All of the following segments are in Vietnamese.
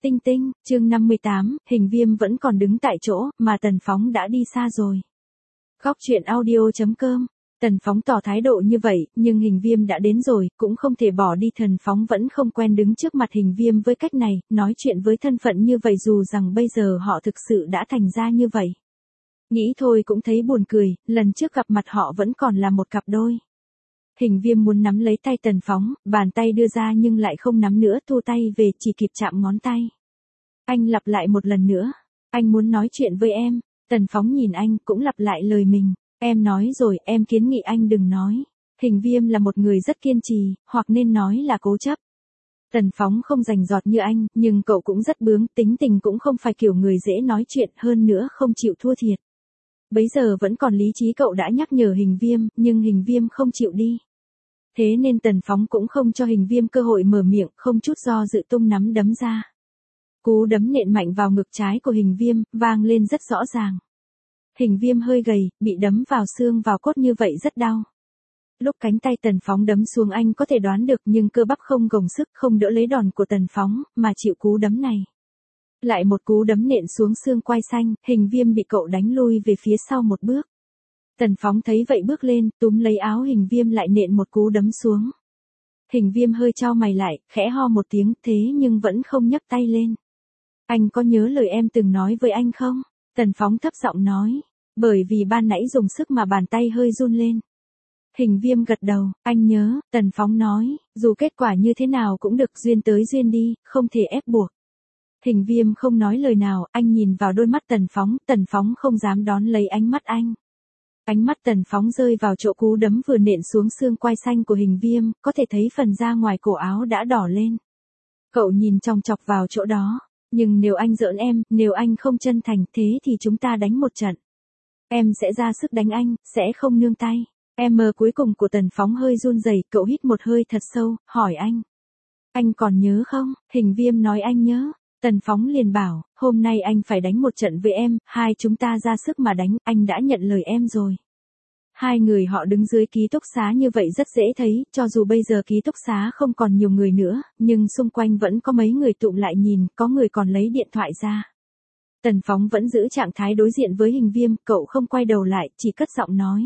Tinh tinh, chương 58, Hình Viêm vẫn còn đứng tại chỗ, mà Tần Phóng đã đi xa rồi. Góc truyện audio.com. Tần Phóng tỏ thái độ như vậy, nhưng Hình Viêm đã đến rồi, cũng không thể bỏ đi. Tần Phóng vẫn không quen đứng trước mặt Hình Viêm với cách này, nói chuyện với thân phận như vậy dù rằng bây giờ họ thực sự đã thành ra như vậy. Nghĩ thôi cũng thấy buồn cười, lần trước gặp mặt họ vẫn còn là một cặp đôi. Hình Viêm muốn nắm lấy tay Tần Phóng, bàn tay đưa ra nhưng lại không nắm nữa, thu tay về chỉ kịp chạm ngón tay. Anh lặp lại một lần nữa, anh muốn nói chuyện với em. Tần Phóng nhìn anh cũng lặp lại lời mình, em nói rồi, em kiến nghị anh đừng nói. Hình Viêm là một người rất kiên trì, hoặc nên nói là cố chấp. Tần Phóng không rành rọt như anh, nhưng cậu cũng rất bướng, tính tình cũng không phải kiểu người dễ nói chuyện, hơn nữa không chịu thua thiệt. Bấy giờ vẫn còn lý trí, cậu đã nhắc nhở Hình Viêm, nhưng Hình Viêm không chịu đi. Thế nên Tần Phóng cũng không cho Hình Viêm cơ hội mở miệng, không chút do dự tung nắm đấm ra. Cú đấm nện mạnh vào ngực trái của Hình Viêm, vang lên rất rõ ràng. Hình Viêm hơi gầy, bị đấm vào xương vào cốt như vậy rất đau. Lúc cánh tay Tần Phóng đấm xuống anh có thể đoán được, nhưng cơ bắp không gồng sức, không đỡ lấy đòn của Tần Phóng, mà chịu cú đấm này. Lại một cú đấm nện xuống xương quai xanh, Hình Viêm bị cậu đánh lui về phía sau một bước. Tần Phóng thấy vậy bước lên, túm lấy áo Hình Viêm lại nện một cú đấm xuống. Hình Viêm hơi chau mày lại, khẽ ho một tiếng, thế nhưng vẫn không nhấc tay lên. Anh có nhớ lời em từng nói với anh không? Tần Phóng thấp giọng nói, bởi vì ban nãy dùng sức mà bàn tay hơi run lên. Hình Viêm gật đầu, anh nhớ. Tần Phóng nói, dù kết quả như thế nào cũng được, duyên tới duyên đi, không thể ép buộc. Hình Viêm không nói lời nào, anh nhìn vào đôi mắt Tần Phóng không dám đón lấy ánh mắt anh. Ánh mắt Tần Phóng rơi vào chỗ cú đấm vừa nện xuống xương quai xanh của Hình Viêm, có thể thấy phần da ngoài cổ áo đã đỏ lên. Cậu nhìn chòng chọc vào chỗ đó, nhưng nếu anh giỡn em, nếu anh không chân thành, thế thì chúng ta đánh một trận. Em sẽ ra sức đánh anh, sẽ không nương tay. Cuối cùng của Tần Phóng hơi run rẩy, cậu hít một hơi thật sâu, hỏi anh. Anh còn nhớ không? Hình Viêm nói anh nhớ. Tần Phóng liền bảo, hôm nay anh phải đánh một trận với em, hai chúng ta ra sức mà đánh, anh đã nhận lời em rồi. Hai người họ đứng dưới ký túc xá như vậy rất dễ thấy, cho dù bây giờ ký túc xá không còn nhiều người nữa, nhưng xung quanh vẫn có mấy người tụm lại nhìn, có người còn lấy điện thoại ra. Tần Phóng vẫn giữ trạng thái đối diện với Hình Viêm, cậu không quay đầu lại, chỉ cất giọng nói.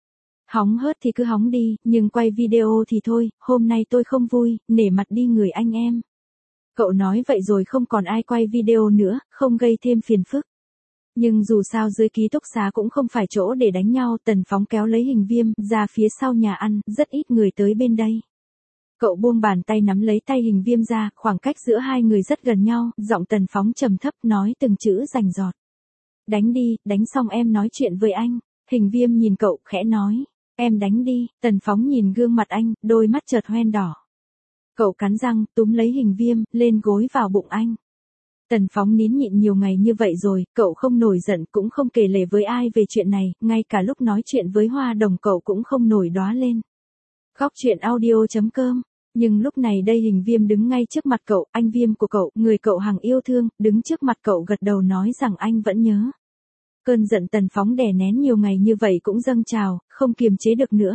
Hóng hớt thì cứ hóng đi, nhưng quay video thì thôi, hôm nay tôi không vui, nể mặt đi người anh em. Cậu nói vậy rồi không còn ai quay video nữa, không gây thêm phiền phức. Nhưng dù sao dưới ký túc xá cũng không phải chỗ để đánh nhau, Tần Phóng kéo lấy Hình Viêm ra phía sau nhà ăn, rất ít người tới bên đây. Cậu buông bàn tay nắm lấy tay Hình Viêm ra, khoảng cách giữa hai người rất gần nhau, giọng Tần Phóng trầm thấp nói từng chữ rành rọt. Đánh đi, đánh xong em nói chuyện với anh. Hình Viêm nhìn cậu, khẽ nói. Em đánh đi. Tần Phóng nhìn gương mặt anh, đôi mắt chợt hoen đỏ. Cậu cắn răng, túm lấy Hình Viêm, lên gối vào bụng anh. Tần Phóng nín nhịn nhiều ngày như vậy rồi, cậu không nổi giận, cũng không kể lể với ai về chuyện này, ngay cả lúc nói chuyện với Hoa Đồng cậu cũng không nổi đoá lên. Góc truyện audio.com. Nhưng lúc này đây Hình Viêm đứng ngay trước mặt cậu, anh Viêm của cậu, người cậu hằng yêu thương, đứng trước mặt cậu gật đầu nói rằng anh vẫn nhớ. Cơn giận Tần Phóng đè nén nhiều ngày như vậy cũng dâng trào, không kiềm chế được nữa.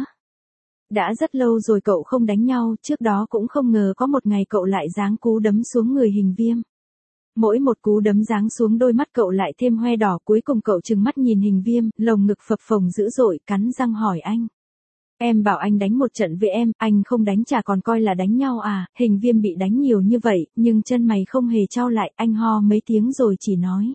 Đã rất lâu rồi cậu không đánh nhau, trước đó cũng không ngờ có một ngày cậu lại giáng cú đấm xuống người Hình Viêm. Mỗi một cú đấm giáng xuống đôi mắt cậu lại thêm hoe đỏ, cuối cùng cậu trừng mắt nhìn Hình Viêm, lồng ngực phập phồng dữ dội, cắn răng hỏi anh. Em bảo anh đánh một trận với em, anh không đánh chả còn coi là đánh nhau à? Hình Viêm bị đánh nhiều như vậy, nhưng chân mày không hề chau lại, anh ho mấy tiếng rồi chỉ nói.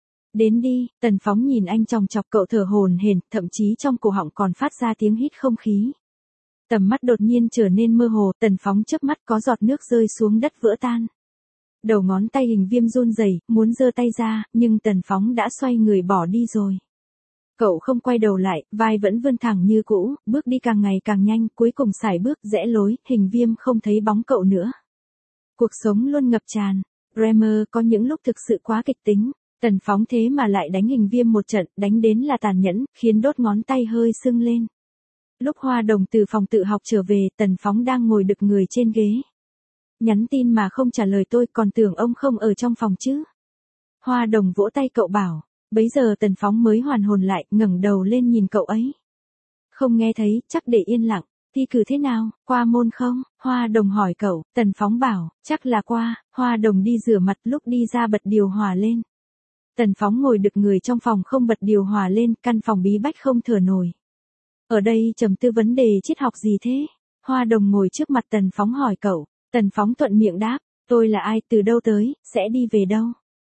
Đến đi. Tần Phóng nhìn anh chòng chọc, cậu thở hổn hển, thậm chí trong cổ họng còn phát ra tiếng hít không khí. Tầm mắt đột nhiên trở nên mơ hồ, Tần Phóng chớp mắt có giọt nước rơi xuống đất vỡ tan. Đầu ngón tay Hình Viêm run rẩy, muốn giơ tay ra, nhưng Tần Phóng đã xoay người bỏ đi rồi. Cậu không quay đầu lại, vai vẫn vươn thẳng như cũ, bước đi càng ngày càng nhanh, cuối cùng sải bước rẽ lối, Hình Viêm không thấy bóng cậu nữa. Cuộc sống luôn ngập tràn. Bremer có những lúc thực sự quá kịch tính. Tần Phóng thế mà lại đánh Hình Viêm một trận, đánh đến là tàn nhẫn, khiến đốt ngón tay hơi sưng lên. Lúc Hoa Đồng từ phòng tự học trở về, Tần Phóng đang ngồi đực người trên ghế. Nhắn tin mà không trả lời tôi, còn tưởng ông không ở trong phòng chứ. Hoa Đồng vỗ tay cậu bảo. Bấy giờ Tần Phóng mới hoàn hồn lại, ngẩng đầu lên nhìn cậu ấy. Không nghe thấy, chắc để yên lặng. thi cử thế nào, qua môn không? Hoa Đồng hỏi cậu, Tần Phóng bảo, chắc là qua. Hoa Đồng đi rửa mặt, lúc đi ra bật điều hòa lên. Tần Phóng ngồi đực người trong phòng không bật điều hòa lên, căn phòng bí bách không thở nổi. Ở đây trầm tư vấn đề triết học gì thế? Hoa Đồng ngồi trước mặt Tần Phóng hỏi cậu. Tần Phóng thuận miệng đáp, tôi là ai, từ đâu tới, sẽ đi về đâu?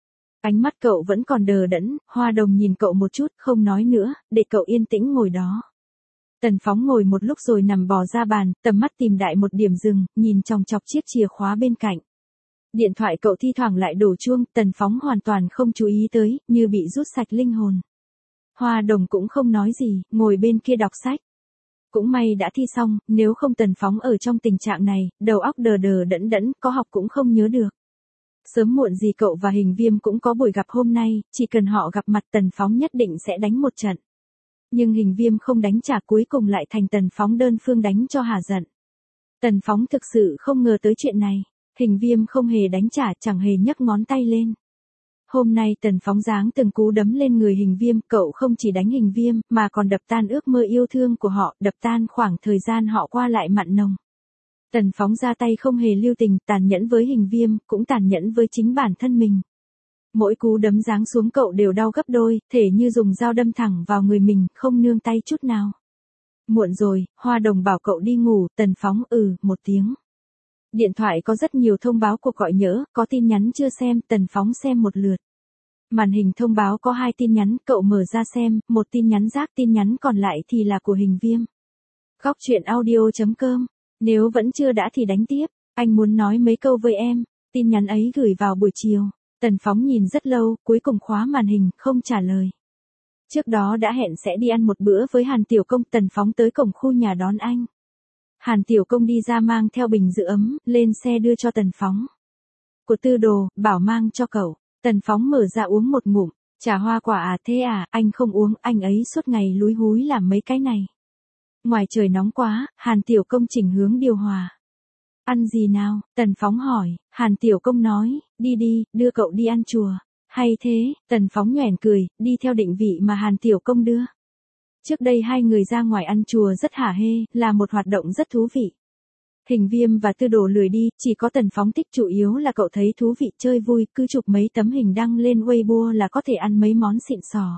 Ánh mắt cậu vẫn còn đờ đẫn, Hoa Đồng nhìn cậu một chút, không nói nữa, để cậu yên tĩnh ngồi đó. Tần Phóng ngồi một lúc rồi nằm bò ra bàn, tầm mắt tìm đại một điểm dừng, nhìn chòng chọc chiếc chìa khóa bên cạnh. Điện thoại cậu thi thoảng lại đổ chuông, Tần Phóng hoàn toàn không chú ý tới, như bị rút sạch linh hồn. Hoa Đồng cũng không nói gì, ngồi bên kia đọc sách. Cũng may đã thi xong, nếu không Tần Phóng ở trong tình trạng này, đầu óc đờ đờ đẫn đẫn, có học cũng không nhớ được. Sớm muộn gì cậu và Hình Viêm cũng có buổi gặp hôm nay, chỉ cần họ gặp mặt Tần Phóng nhất định sẽ đánh một trận. Nhưng Hình Viêm không đánh trả, cuối cùng lại thành Tần Phóng đơn phương đánh cho hả giận. Tần Phóng thực sự không ngờ tới chuyện này. Hình Viêm không hề đánh trả, chẳng hề nhấc ngón tay lên. Hôm nay Tần Phóng giáng từng cú đấm lên người Hình Viêm, cậu không chỉ đánh Hình Viêm, mà còn đập tan ước mơ yêu thương của họ, đập tan khoảng thời gian họ qua lại mặn nồng. Tần Phóng ra tay không hề lưu tình, tàn nhẫn với Hình Viêm, cũng tàn nhẫn với chính bản thân mình. Mỗi cú đấm giáng xuống cậu đều đau gấp đôi, thể như dùng dao đâm thẳng vào người mình, không nương tay chút nào. Muộn rồi, Hoa Đồng bảo cậu đi ngủ, Tần Phóng một tiếng. Điện thoại có rất nhiều thông báo cuộc gọi nhỡ, có tin nhắn chưa xem, Tần Phóng xem một lượt. Màn hình thông báo có 2 tin nhắn, cậu mở ra xem, một tin nhắn rác, tin nhắn còn lại thì là của Hình Viêm. Góc truyện audio.com. Nếu vẫn chưa đã thì đánh tiếp, anh muốn nói mấy câu với em. Tin nhắn ấy gửi vào buổi chiều. Tần Phóng nhìn rất lâu, cuối cùng khóa màn hình, không trả lời. Trước đó đã hẹn sẽ đi ăn một bữa với Hàn Tiểu Công, Tần Phóng tới cổng khu nhà đón anh. Hàn Tiểu Công đi ra mang theo bình giữ ấm, lên xe đưa cho Tần Phóng. Của Tư Đồ, bảo mang cho cậu. Tần Phóng mở ra uống một ngụm, trà hoa quả à, thế à, anh không uống, anh ấy suốt ngày lúi húi làm mấy cái này. Ngoài trời nóng quá, Hàn Tiểu Công chỉnh hướng điều hòa. Ăn gì nào? Tần Phóng hỏi, Hàn Tiểu Công nói, đi đi, đưa cậu đi ăn chùa. Hay thế, Tần Phóng nhoẻn cười, đi theo định vị mà Hàn Tiểu Công đưa. Trước đây hai người ra ngoài ăn chùa rất hả hê, là một hoạt động rất thú vị. Hình Viêm và Tư Đồ lười đi, chỉ có Tần Phóng thích, chủ yếu là cậu thấy thú vị chơi vui, cứ chụp mấy tấm hình đăng lên Weibo là có thể ăn mấy món xịn sò.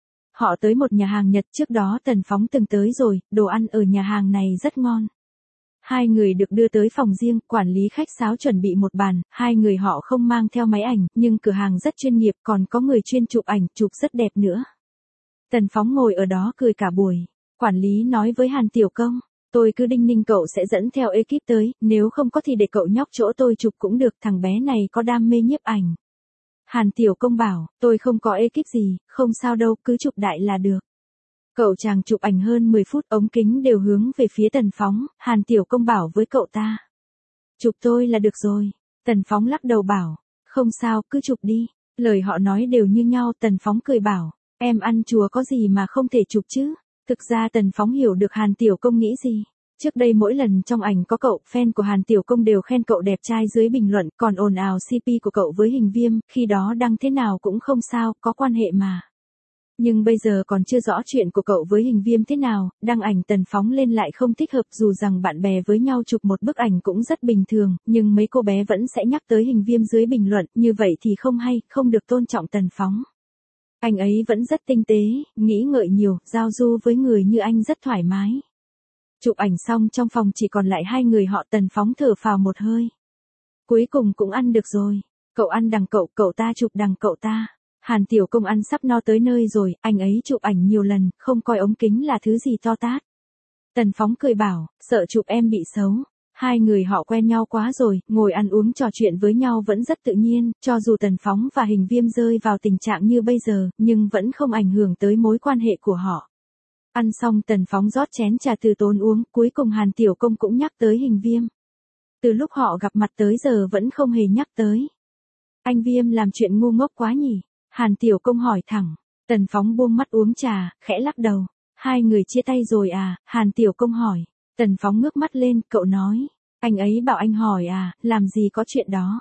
Họ tới một nhà hàng Nhật, trước đó Tần Phóng từng tới rồi, đồ ăn ở nhà hàng này rất ngon. Hai người được đưa tới phòng riêng, quản lý khách sáo chuẩn bị một bàn, hai người họ không mang theo máy ảnh, nhưng cửa hàng rất chuyên nghiệp, còn có người chuyên chụp ảnh, chụp rất đẹp nữa. Tần Phóng ngồi ở đó cười cả buổi. Quản lý nói với Hàn Tiểu Công, tôi cứ đinh ninh cậu sẽ dẫn theo ekip tới, nếu không có thì để cậu nhóc chỗ tôi chụp cũng được, thằng bé này có đam mê nhiếp ảnh. Hàn Tiểu Công bảo, tôi không có ekip gì, không sao đâu, cứ chụp đại là được. Cậu chàng chụp ảnh hơn 10 phút, ống kính đều hướng về phía Tần Phóng, Hàn Tiểu Công bảo với cậu ta. Chụp tôi là được rồi. Tần Phóng lắc đầu bảo, không sao, cứ chụp đi. Lời họ nói đều như nhau, Tần Phóng cười bảo, em ăn chùa có gì mà không thể chụp chứ. Thực ra Tần Phóng hiểu được Hàn Tiểu Công nghĩ gì. Trước đây mỗi lần trong ảnh có cậu, fan của Hàn Tiểu Công đều khen cậu đẹp trai dưới bình luận, còn ồn ào CP của cậu với Hình Viêm, khi đó đăng thế nào cũng không sao, có quan hệ mà. Nhưng bây giờ còn chưa rõ chuyện của cậu với Hình Viêm thế nào, đăng ảnh Tần Phóng lên lại không thích hợp, dù rằng bạn bè với nhau chụp một bức ảnh cũng rất bình thường, nhưng mấy cô bé vẫn sẽ nhắc tới Hình Viêm dưới bình luận, như vậy thì không hay, không được tôn trọng Tần Phóng. Anh ấy vẫn rất tinh tế, nghĩ ngợi nhiều, giao du với người như anh rất thoải mái. Chụp ảnh xong trong phòng chỉ còn lại hai người họ, Tần Phóng thở phào một hơi. Cuối cùng cũng ăn được rồi. Cậu ăn đằng cậu, cậu ta chụp đằng cậu ta. Hàn Tiểu Công ăn sắp no tới nơi rồi, anh ấy chụp ảnh nhiều lần, không coi ống kính là thứ gì to tát. Tần Phóng cười bảo, sợ chụp em bị xấu. Hai người họ quen nhau quá rồi, ngồi ăn uống trò chuyện với nhau vẫn rất tự nhiên, cho dù Tần Phóng và Hình Viêm rơi vào tình trạng như bây giờ, nhưng vẫn không ảnh hưởng tới mối quan hệ của họ. Ăn xong Tần Phóng rót chén trà từ tốn uống, cuối cùng Hàn Tiểu Công cũng nhắc tới Hình Viêm. Từ lúc họ gặp mặt tới giờ vẫn không hề nhắc tới. Anh Viêm làm chuyện ngu ngốc quá nhỉ? Hàn Tiểu Công hỏi thẳng. Tần Phóng buông mắt uống trà, khẽ lắc đầu. Hai người chia tay rồi à? Hàn Tiểu Công hỏi. Tần Phóng ngước mắt lên, cậu nói. Anh ấy bảo anh hỏi à, làm gì có chuyện đó.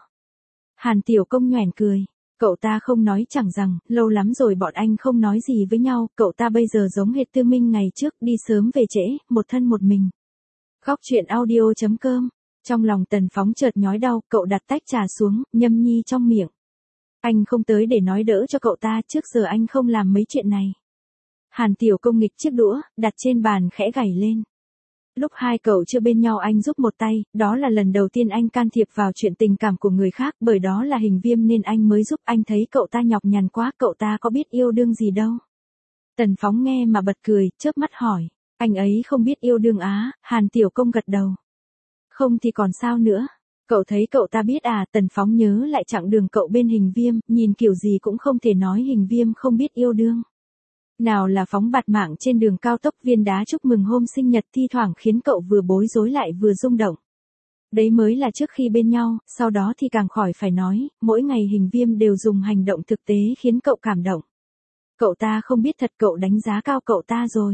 Hàn Tiểu Công nhoẻn cười. Cậu ta không nói, chẳng rằng, lâu lắm rồi bọn anh không nói gì với nhau, cậu ta bây giờ giống hệt Tư Minh ngày trước, đi sớm về trễ, một thân một mình. Góc truyện audio.com. Trong lòng Tần Phóng chợt nhói đau, cậu đặt tách trà xuống, nhâm nhi trong miệng. Anh không tới để nói đỡ cho cậu ta, trước giờ anh không làm mấy chuyện này. Hàn Tiểu Công nghịch chiếc đũa, đặt trên bàn khẽ gảy lên. Lúc hai cậu chưa bên nhau anh giúp một tay, đó là lần đầu tiên anh can thiệp vào chuyện tình cảm của người khác, bởi đó là Hình Viêm nên anh mới giúp. Anh thấy cậu ta nhọc nhằn quá, cậu ta có biết yêu đương gì đâu. Tần Phóng nghe mà bật cười, chớp mắt hỏi. Anh ấy không biết yêu đương á? Hàn Tiểu Công gật đầu. Không thì còn sao nữa. Cậu thấy cậu ta biết à? Tần Phóng nhớ lại chặng đường cậu bên Hình Viêm, nhìn kiểu gì cũng không thể nói Hình Viêm không biết yêu đương. Nào là phóng bạt mạng trên đường cao tốc, viên đá chúc mừng hôm sinh nhật thi thoảng khiến cậu vừa bối rối lại vừa rung động. Đấy mới là trước khi bên nhau, sau đó thì càng khỏi phải nói, mỗi ngày Hình Viêm đều dùng hành động thực tế khiến cậu cảm động. Cậu ta không biết thật cậu đánh giá cao cậu ta rồi.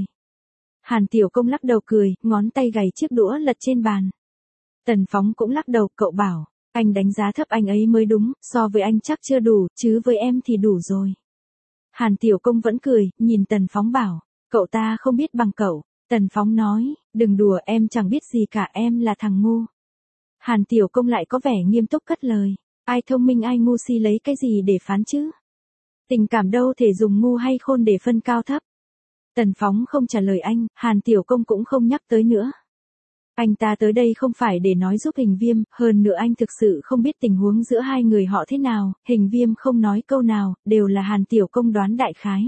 Hàn Tiểu Công lắc đầu cười, ngón tay gảy chiếc đũa lật trên bàn. Tần Phóng cũng lắc đầu, cậu bảo, anh đánh giá thấp anh ấy mới đúng, so với anh chắc chưa đủ, chứ với em thì đủ rồi. Hàn Tiểu Công vẫn cười, nhìn Tần Phóng bảo, cậu ta không biết bằng cậu. Tần Phóng nói, đừng đùa, em chẳng biết gì cả, em là thằng ngu. Hàn Tiểu Công lại có vẻ nghiêm túc cất lời, ai thông minh ai ngu si lấy cái gì để phán chứ? Tình cảm đâu thể dùng ngu hay khôn để phân cao thấp. Tần Phóng không trả lời anh, Hàn Tiểu Công cũng không nhắc tới nữa. Anh ta tới đây không phải để nói giúp Hình Viêm, hơn nữa anh thực sự không biết tình huống giữa hai người họ thế nào, Hình Viêm không nói câu nào, đều là Hàn Tiểu Công đoán đại khái.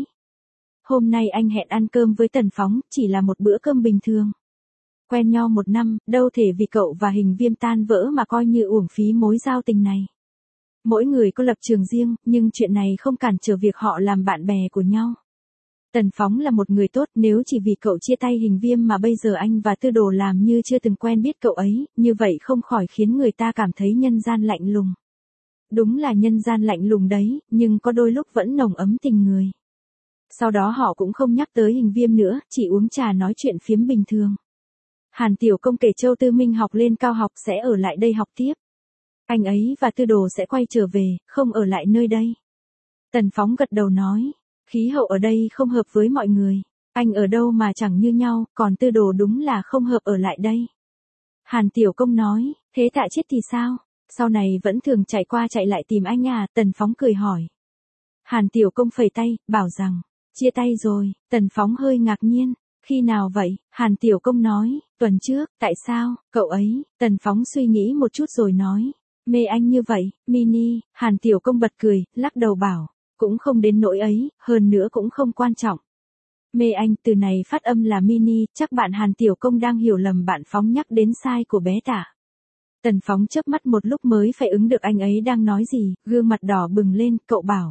Hôm nay anh hẹn ăn cơm với Tần Phóng, chỉ là một bữa cơm bình thường. Quen nhau 1 năm, đâu thể vì cậu và Hình Viêm tan vỡ mà coi như uổng phí mối giao tình này. Mỗi người có lập trường riêng, nhưng chuyện này không cản trở việc họ làm bạn bè của nhau. Tần Phóng là một người tốt, nếu chỉ vì cậu chia tay Hình Viêm mà bây giờ anh và Tư Đồ làm như chưa từng quen biết cậu ấy, như vậy không khỏi khiến người ta cảm thấy nhân gian lạnh lùng. Đúng là nhân gian lạnh lùng đấy, nhưng có đôi lúc vẫn nồng ấm tình người. Sau đó họ cũng không nhắc tới Hình Viêm nữa, chỉ uống trà nói chuyện phiếm bình thường. Hàn Tiểu Công kể Châu Tư Minh học lên cao học sẽ ở lại đây học tiếp. Anh ấy và Tư Đồ sẽ quay trở về, không ở lại nơi đây. Tần Phóng gật đầu nói. Khí hậu ở đây không hợp với mọi người. Anh ở đâu mà chẳng như nhau, còn Tư Đồ đúng là không hợp ở lại đây. Hàn Tiểu Công nói, thế Tạ Chiết thì sao? Sau này vẫn thường chạy qua chạy lại tìm anh à? Tần Phóng cười hỏi. Hàn Tiểu Công phẩy tay, bảo rằng, chia tay rồi. Tần Phóng hơi ngạc nhiên. Khi nào vậy? Hàn Tiểu Công nói, tuần trước. Tại sao? Cậu ấy. Tần Phóng suy nghĩ một chút rồi nói, mê anh như vậy, Mini. Hàn Tiểu Công bật cười, lắc đầu bảo. Cũng không đến nỗi ấy, hơn nữa cũng không quan trọng. Mê anh, từ này phát âm là Mini, chắc bạn Hàn Tiểu Công đang hiểu lầm bạn Phóng nhắc đến sai của bé Tạ. Tần Phóng chớp mắt một lúc mới phải ứng được anh ấy đang nói gì, gương mặt đỏ bừng lên, cậu bảo.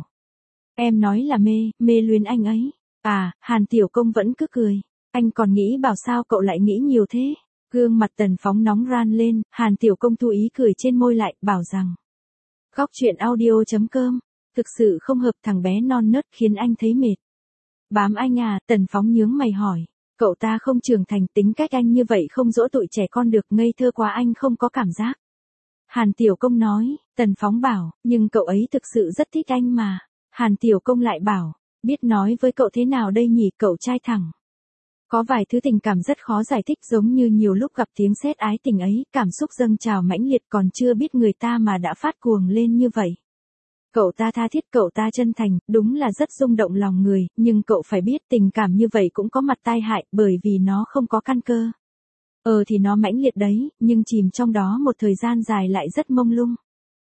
Em nói là mê luyến anh ấy. À, Hàn Tiểu Công vẫn cứ cười. Anh còn nghĩ bảo sao cậu lại nghĩ nhiều thế. Gương mặt Tần Phóng nóng ran lên, Hàn Tiểu Công thu ý cười trên môi lại, bảo rằng. Góc truyện audio.com. Thực sự không hợp, thằng bé non nớt khiến anh thấy mệt. Bám anh à? Tần Phóng nhướng mày hỏi. Cậu ta không trưởng thành, tính cách anh như vậy không dỗ tụi trẻ con được, ngây thơ quá, anh không có cảm giác. Hàn Tiểu Công nói. Tần Phóng bảo, nhưng cậu ấy thực sự rất thích anh mà. Hàn Tiểu Công lại bảo, biết nói với cậu thế nào đây nhỉ, cậu trai thẳng. Có vài thứ tình cảm rất khó giải thích, giống như nhiều lúc gặp tiếng sét ái tình ấy, cảm xúc dâng trào mãnh liệt, còn chưa biết người ta mà đã phát cuồng lên như vậy. Cậu ta tha thiết, cậu ta chân thành, đúng là rất rung động lòng người, nhưng cậu phải biết tình cảm như vậy cũng có mặt tai hại, bởi vì nó không có căn cơ. Thì nó mãnh liệt đấy, nhưng chìm trong đó một thời gian dài lại rất mông lung.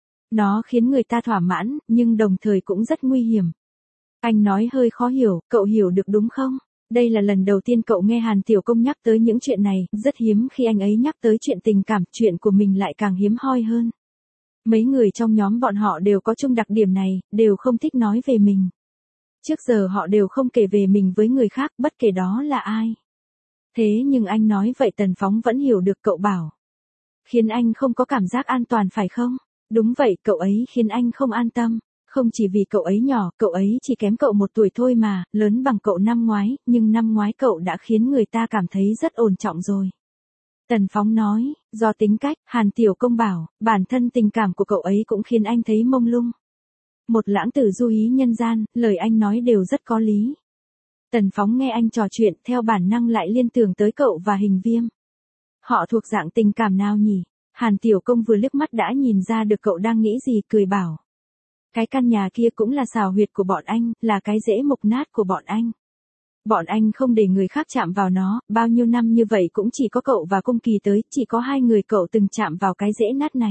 Nó khiến người ta thỏa mãn, nhưng đồng thời cũng rất nguy hiểm. Anh nói hơi khó hiểu, cậu hiểu được đúng không? Đây là lần đầu tiên cậu nghe Hàn Tiểu Công nhắc tới những chuyện này, rất hiếm khi anh ấy nhắc tới chuyện tình cảm, chuyện của mình lại càng hiếm hoi hơn. Mấy người trong nhóm bọn họ đều có chung đặc điểm này, đều không thích nói về mình. Trước giờ họ đều không kể về mình với người khác, bất kể đó là ai. Thế nhưng anh nói vậy Tần Phóng vẫn hiểu được, cậu bảo. Khiến anh không có cảm giác an toàn phải không? Đúng vậy, cậu ấy khiến anh không an tâm. Không chỉ vì cậu ấy nhỏ, cậu ấy chỉ kém cậu 1 tuổi thôi mà, lớn bằng cậu năm ngoái, nhưng năm ngoái cậu đã khiến người ta cảm thấy rất ổn trọng rồi. Tần Phóng nói, do tính cách. Hàn Tiểu Công bảo, bản thân tình cảm của cậu ấy cũng khiến anh thấy mông lung. Một lãng tử du hí nhân gian, lời anh nói đều rất có lý. Tần Phóng nghe anh trò chuyện, theo bản năng lại liên tưởng tới cậu và Hình Viêm. Họ thuộc dạng tình cảm nào nhỉ? Hàn Tiểu Công vừa liếc mắt đã nhìn ra được cậu đang nghĩ gì, cười bảo. Cái căn nhà kia cũng là xào huyệt của bọn anh, là cái rễ mục nát của bọn anh. Bọn anh không để người khác chạm vào nó, bao nhiêu năm như vậy cũng chỉ có cậu và Cung Kỳ tới, chỉ có hai người cậu từng chạm vào cái rễ nát này.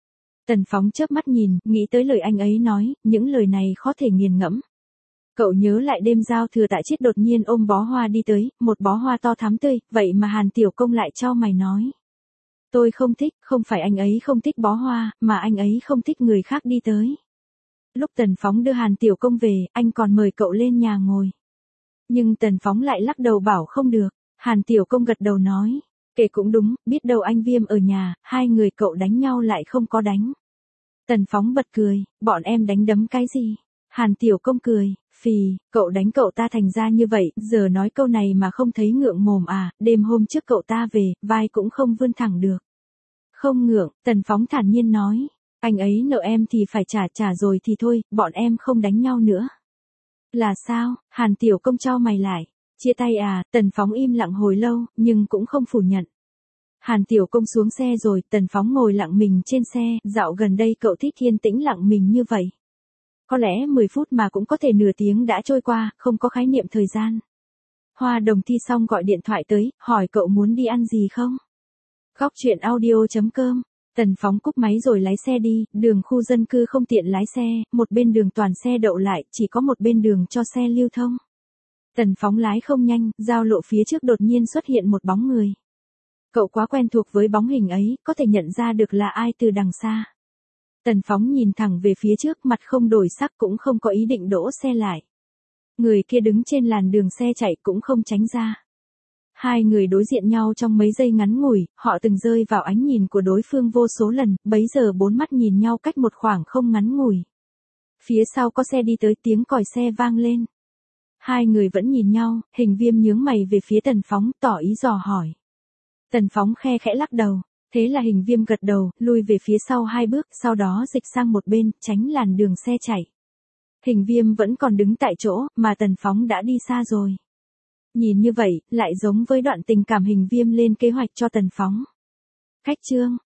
Tần Phóng chớp mắt nhìn, nghĩ tới lời anh ấy nói, những lời này khó thể nghiền ngẫm. Cậu nhớ lại đêm giao thừa Tạ Chiết đột nhiên ôm bó hoa đi tới, một bó hoa to thắm tươi, vậy mà Hàn Tiểu Công lại chau mày nói. Tôi không thích, không phải anh ấy không thích bó hoa, mà anh ấy không thích người khác đi tới. Lúc Tần Phóng đưa Hàn Tiểu Công về, anh còn mời cậu lên nhà ngồi. Nhưng Tần Phóng lại lắc đầu bảo không được. Hàn Tiểu Công gật đầu nói. Kể cũng đúng, biết đâu anh Viêm ở nhà, hai người cậu đánh nhau lại không có đánh. Tần Phóng bật cười, bọn em đánh đấm cái gì? Hàn Tiểu Công cười, phì, cậu đánh cậu ta thành ra như vậy, giờ nói câu này mà không thấy ngượng mồm à, đêm hôm trước cậu ta về, vai cũng không vươn thẳng được. Không ngượng, Tần Phóng thản nhiên nói, anh ấy nợ em thì phải trả rồi thì thôi, bọn em không đánh nhau nữa. Là sao? Hàn Tiểu Công chau mày lại. Chia tay à? Tần Phóng im lặng hồi lâu, nhưng cũng không phủ nhận. Hàn Tiểu Công xuống xe rồi, Tần Phóng ngồi lặng mình trên xe, dạo gần đây cậu thích yên tĩnh lặng mình như vậy. Có lẽ 10 phút mà cũng có thể nửa tiếng đã trôi qua, không có khái niệm thời gian. Hoa Đồng thi xong gọi điện thoại tới, hỏi cậu muốn đi ăn gì không? Góc chuyện audio.com. Tần Phóng cúp máy rồi lái xe đi, đường khu dân cư không tiện lái xe, một bên đường toàn xe đậu lại, chỉ có một bên đường cho xe lưu thông. Tần Phóng lái không nhanh, giao lộ phía trước đột nhiên xuất hiện một bóng người. Cậu quá quen thuộc với bóng hình ấy, có thể nhận ra được là ai từ đằng xa. Tần Phóng nhìn thẳng về phía trước, mặt không đổi sắc, cũng không có ý định đỗ xe lại. Người kia đứng trên làn đường xe chạy cũng không tránh ra. Hai người đối diện nhau trong mấy giây ngắn ngủi, họ từng rơi vào ánh nhìn của đối phương vô số lần, bấy giờ bốn mắt nhìn nhau cách một khoảng không ngắn ngủi. Phía sau có xe đi tới, tiếng còi xe vang lên. Hai người vẫn nhìn nhau, Hình Viêm nhướng mày về phía Tần Phóng, tỏ ý dò hỏi. Tần Phóng khe khẽ lắc đầu, thế là Hình Viêm gật đầu, lui về phía sau 2 bước, sau đó dịch sang một bên, tránh làn đường xe chạy. Hình Viêm vẫn còn đứng tại chỗ, mà Tần Phóng đã đi xa rồi. Nhìn như vậy, lại giống với đoạn tình cảm Hình Viêm lên kế hoạch cho Tần Phóng. Khách chương.